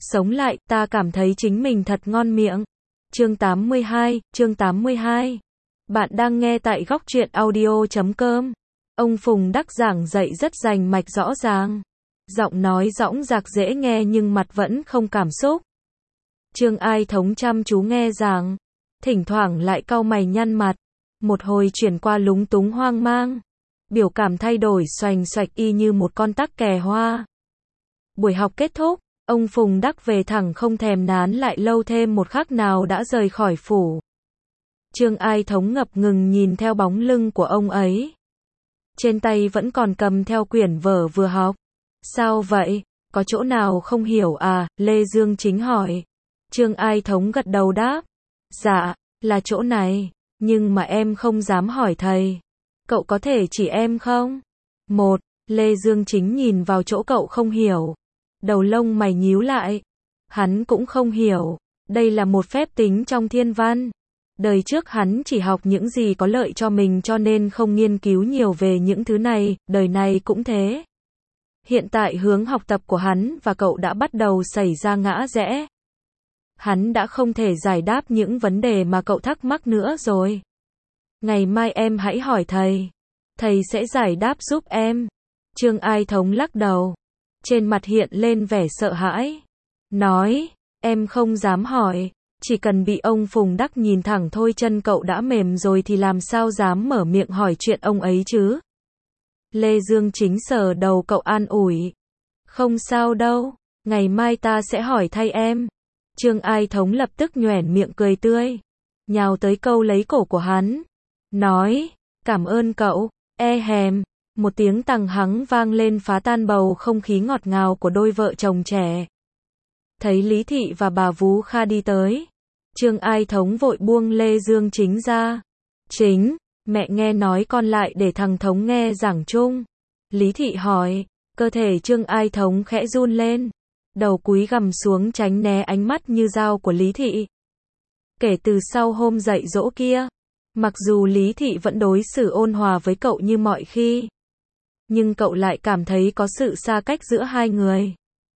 sống lại, ta cảm thấy chính mình thật ngon miệng. Chương 82. Bạn đang nghe tại góc truyện audio.com. Ông Phùng Đắc giảng dạy rất rành mạch rõ ràng. Giọng nói dõng dạc dễ nghe nhưng mặt vẫn không cảm xúc. Trương Ai Thống chăm chú nghe giảng, thỉnh thoảng lại cau mày nhăn mặt, một hồi chuyển qua lúng túng hoang mang. Biểu cảm thay đổi xoành xoạch y như một con tắc kè hoa. Buổi học kết thúc, ông Phùng Đắc về thẳng không thèm nán lại lâu thêm một khắc nào đã rời khỏi phủ. Trương Ai Thống ngập ngừng nhìn theo bóng lưng của ông ấy. Trên tay vẫn còn cầm theo quyển vở vừa học. Sao vậy? Có chỗ nào không hiểu à? Lê Dương Chính hỏi. Trương Ai Thống gật đầu đáp. Dạ, là chỗ này, nhưng mà em không dám hỏi thầy. Cậu có thể chỉ em không? Lê Dương Chính nhìn vào chỗ cậu không hiểu. Đầu lông mày nhíu lại. Hắn cũng không hiểu. Đây là một phép tính trong thiên văn. Đời trước hắn chỉ học những gì có lợi cho mình cho nên không nghiên cứu nhiều về những thứ này, đời này cũng thế. Hiện tại hướng học tập của hắn và cậu đã bắt đầu xảy ra ngã rẽ. Hắn đã không thể giải đáp những vấn đề mà cậu thắc mắc nữa rồi. Ngày mai em hãy hỏi thầy. Thầy sẽ giải đáp giúp em. Trương Ai Thống lắc đầu. Trên mặt hiện lên vẻ sợ hãi. Nói, em không dám hỏi. Chỉ cần bị ông Phùng Đắc nhìn thẳng thôi chân cậu đã mềm rồi thì làm sao dám mở miệng hỏi chuyện ông ấy chứ. Lê Dương Chính sờ đầu cậu an ủi. Không sao đâu, ngày mai ta sẽ hỏi thay em. Trương Ai Thống lập tức nhoẻn miệng cười tươi. Nhào tới câu lấy cổ của hắn. Nói, cảm ơn cậu, hèm. Một tiếng tằng hắng vang lên phá tan bầu không khí ngọt ngào của đôi vợ chồng trẻ. Thấy Lý Thị và bà Vú Kha đi tới. Trương Ai Thống vội buông Lê Dương Chính ra. Chính, mẹ nghe nói con lại để thằng Thống nghe giảng chung. Lý Thị hỏi, cơ thể Trương Ai Thống khẽ run lên. Đầu cúi gằm xuống tránh né ánh mắt như dao của Lý Thị. Kể từ sau hôm dạy dỗ kia, mặc dù Lý Thị vẫn đối xử ôn hòa với cậu như mọi khi, nhưng cậu lại cảm thấy có sự xa cách giữa hai người.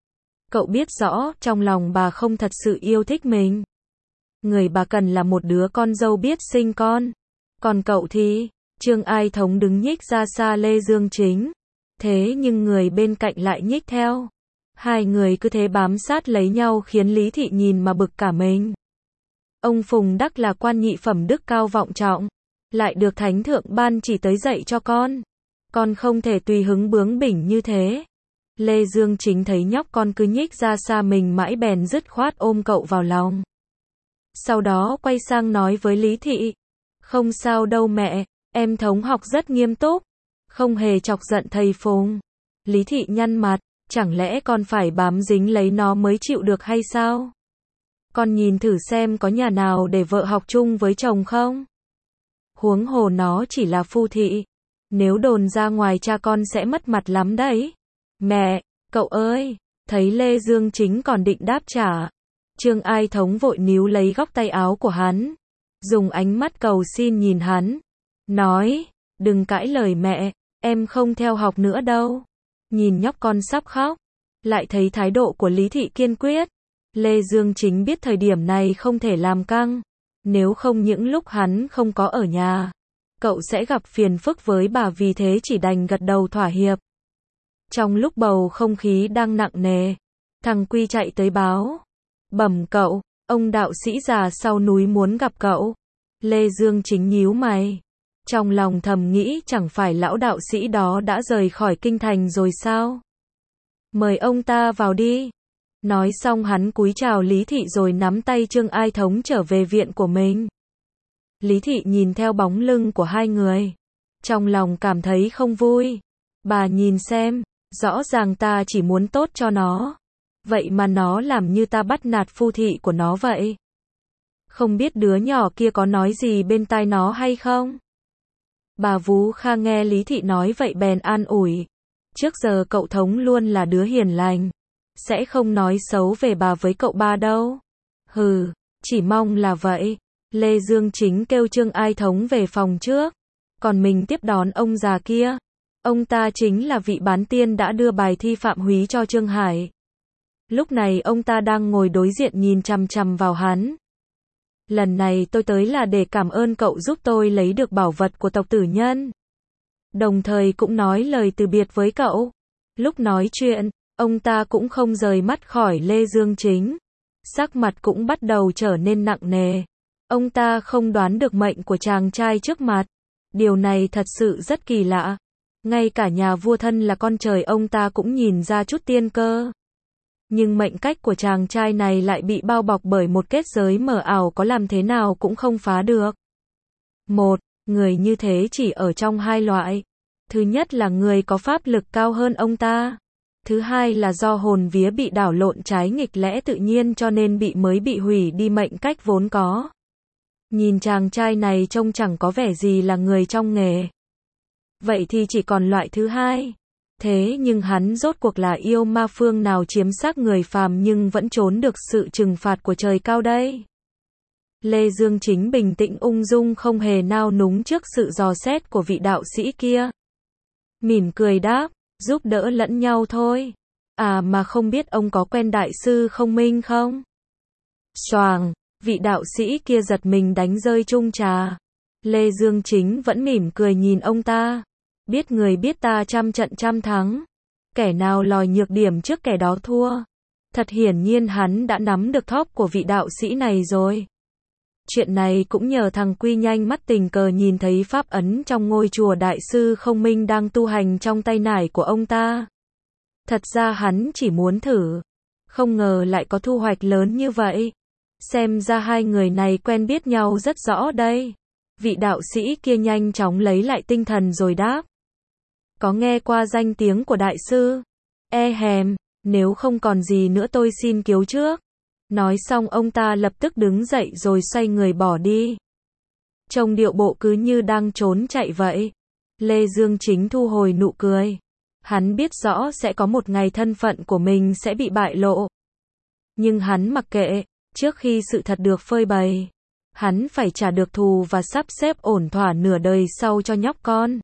Cậu biết rõ, trong lòng bà không thật sự yêu thích mình. Người bà cần là một đứa con dâu biết sinh con. Còn cậu thì, Trương Ai Thống đứng nhích ra xa Lê Dương Chính. Thế nhưng người bên cạnh lại nhích theo. Hai người cứ thế bám sát lấy nhau khiến Lý Thị nhìn mà bực cả mình. Ông Phùng Đắc là quan nhị phẩm đức cao vọng trọng, lại được Thánh Thượng ban chỉ tới dạy cho con. Con không thể tùy hứng bướng bỉnh như thế. Lê Dương Chính thấy nhóc con cứ nhích ra xa mình mãi bèn dứt khoát ôm cậu vào lòng. Sau đó quay sang nói với Lý Thị. Không sao đâu mẹ, em Thống học rất nghiêm túc. Không hề chọc giận thầy Phùng. Lý Thị nhăn mặt, chẳng lẽ con phải bám dính lấy nó mới chịu được hay sao? Con nhìn thử xem có nhà nào để vợ học chung với chồng không? Huống hồ nó chỉ là phu thị. Nếu đồn ra ngoài cha con sẽ mất mặt lắm đấy. Mẹ, cậu ơi, thấy Lê Dương Chính còn định đáp trả. Trương Ai Thống vội níu lấy góc tay áo của hắn. Dùng ánh mắt cầu xin nhìn hắn. Nói, đừng cãi lời mẹ, em không theo học nữa đâu. Nhìn nhóc con sắp khóc. Lại thấy thái độ của Lý Thị kiên quyết. Lê Dương Chính biết thời điểm này không thể làm căng. Nếu không những lúc hắn không có ở nhà, cậu sẽ gặp phiền phức với bà vì thế chỉ đành gật đầu thỏa hiệp. Trong lúc bầu không khí đang nặng nề, thằng Quy chạy tới báo. Bẩm cậu, ông đạo sĩ già sau núi muốn gặp cậu. Lê Dương Chính nhíu mày. Trong lòng thầm nghĩ chẳng phải lão đạo sĩ đó đã rời khỏi kinh thành rồi sao? Mời ông ta vào đi. Nói xong hắn cúi chào Lý Thị rồi nắm tay Trương Ai Thống trở về viện của mình. Lý Thị nhìn theo bóng lưng của hai người. Trong lòng cảm thấy không vui. Bà nhìn xem, rõ ràng ta chỉ muốn tốt cho nó. Vậy mà nó làm như ta bắt nạt phu thị của nó vậy. Không biết đứa nhỏ kia có nói gì bên tai nó hay không? Bà Vú Kha nghe Lý Thị nói vậy bèn an ủi. Trước giờ cậu Thống luôn là đứa hiền lành. Sẽ không nói xấu về bà với cậu ba đâu. Hừ, chỉ mong là vậy. Lê Dương Chính kêu Trương Ai Thống về phòng trước. Còn mình tiếp đón ông già kia. Ông ta chính là vị bán tiên đã đưa bài thi Phạm Húy cho Trương Hải. Lúc này ông ta đang ngồi đối diện nhìn chằm chằm vào hắn. Lần này tôi tới là để cảm ơn cậu giúp tôi lấy được bảo vật của tộc tử nhân. Đồng thời cũng nói lời từ biệt với cậu. Lúc nói chuyện, ông ta cũng không rời mắt khỏi Lê Dương Chính. Sắc mặt cũng bắt đầu trở nên nặng nề. Ông ta không đoán được mệnh của chàng trai trước mặt. Điều này thật sự rất kỳ lạ. Ngay cả nhà vua thân là con trời ông ta cũng nhìn ra chút tiên cơ. Nhưng mệnh cách của chàng trai này lại bị bao bọc bởi một kết giới mờ ảo có làm thế nào cũng không phá được. Một, người như thế chỉ ở trong hai loại. Thứ nhất là người có pháp lực cao hơn ông ta. Thứ hai là do hồn vía bị đảo lộn trái nghịch lẽ tự nhiên cho nên mới bị hủy đi mệnh cách vốn có. Nhìn chàng trai này trông chẳng có vẻ gì là người trong nghề. Vậy thì chỉ còn loại thứ hai. Thế nhưng hắn rốt cuộc là yêu ma phương nào chiếm xác người phàm nhưng vẫn trốn được sự trừng phạt của trời cao đây? Lê Dương Chính bình tĩnh ung dung không hề nao núng trước sự dò xét của vị đạo sĩ kia. Mỉm cười đáp, giúp đỡ lẫn nhau thôi. À mà không biết ông có quen đại sư Không Minh không? Choàng, vị đạo sĩ kia giật mình đánh rơi chung trà. Lê Dương Chính vẫn mỉm cười nhìn ông ta. Biết người biết ta trăm trận trăm thắng. Kẻ nào lòi nhược điểm trước kẻ đó thua. Thật hiển nhiên hắn đã nắm được thóp của vị đạo sĩ này rồi. Chuyện này cũng nhờ thằng Quy nhanh mắt tình cờ nhìn thấy pháp ấn trong ngôi chùa đại sư Không Minh đang tu hành trong tay nải của ông ta. Thật ra hắn chỉ muốn thử. Không ngờ lại có thu hoạch lớn như vậy. Xem ra hai người này quen biết nhau rất rõ đây. Vị đạo sĩ kia nhanh chóng lấy lại tinh thần rồi đáp. Có nghe qua danh tiếng của đại sư? E hèm, nếu không còn gì nữa tôi xin kiếu trước. Nói xong ông ta lập tức đứng dậy rồi xoay người bỏ đi. Trông điệu bộ cứ như đang trốn chạy vậy. Lê Dương Chính thu hồi nụ cười. Hắn biết rõ sẽ có một ngày thân phận của mình sẽ bị bại lộ. Nhưng hắn mặc kệ, trước khi sự thật được phơi bày. Hắn phải trả được thù và sắp xếp ổn thỏa nửa đời sau cho nhóc con.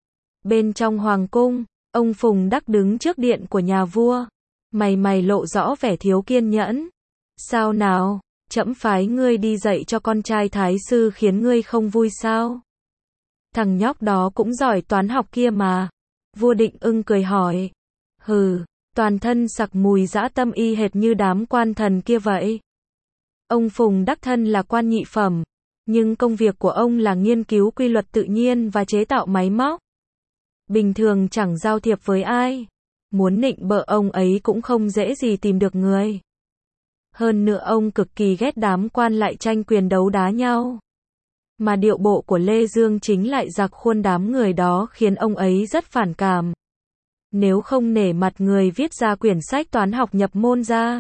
Bên trong hoàng cung, ông Phùng Đắc đứng trước điện của nhà vua. Mày lộ rõ vẻ thiếu kiên nhẫn. Sao nào, trẫm phái ngươi đi dạy cho con trai thái sư khiến ngươi không vui sao? Thằng nhóc đó cũng giỏi toán học kia mà. Vua Định Ưng cười hỏi. Hừ, toàn thân sặc mùi dã tâm y hệt như đám quan thần kia vậy. Ông Phùng Đắc thân là quan nhị phẩm, nhưng công việc của ông là nghiên cứu quy luật tự nhiên và chế tạo máy móc. Bình thường chẳng giao thiệp với ai. Muốn nịnh bợ ông ấy cũng không dễ gì tìm được người. Hơn nữa ông cực kỳ ghét đám quan lại tranh quyền đấu đá nhau. Mà điệu bộ của Lê Dương Chính lại giặc khuôn đám người đó khiến ông ấy rất phản cảm. Nếu không nể mặt người viết ra quyển sách toán học nhập môn ra,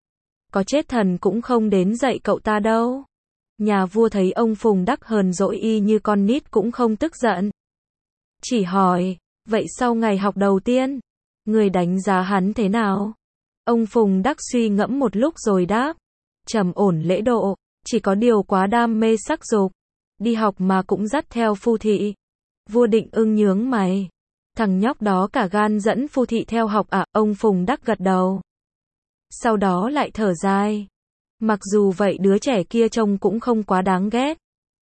có chết thần cũng không đến dạy cậu ta đâu. Nhà vua thấy ông Phùng Đắc hờn dỗi y như con nít cũng không tức giận. Chỉ hỏi, vậy sau ngày học đầu tiên, người đánh giá hắn thế nào? Ông Phùng Đắc suy ngẫm một lúc rồi đáp, trầm ổn lễ độ, chỉ có điều quá đam mê sắc dục. Đi học mà cũng dắt theo phu thị. Vua Định Ưng nhướng mày. Thằng nhóc đó cả gan dẫn phu thị theo học à? Ông Phùng Đắc gật đầu. Sau đó lại thở dài. Mặc dù vậy đứa trẻ kia trông cũng không quá đáng ghét.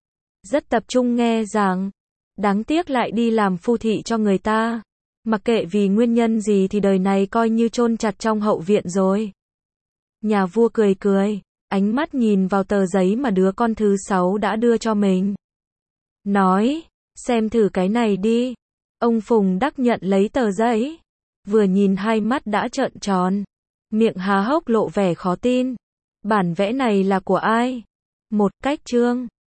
Rất tập trung nghe giảng. Đáng tiếc lại đi làm phu thị cho người ta. Mặc kệ vì nguyên nhân gì thì đời này coi như chôn chặt trong hậu viện rồi. Nhà vua cười cười, ánh mắt nhìn vào tờ giấy mà đứa con thứ 6 đã đưa cho mình. Nói, xem thử cái này đi. Ông Phùng Đắc nhận lấy tờ giấy. Vừa nhìn hai mắt đã trợn tròn. Miệng há hốc lộ vẻ khó tin. Bản vẽ này là của ai? Một cách chương.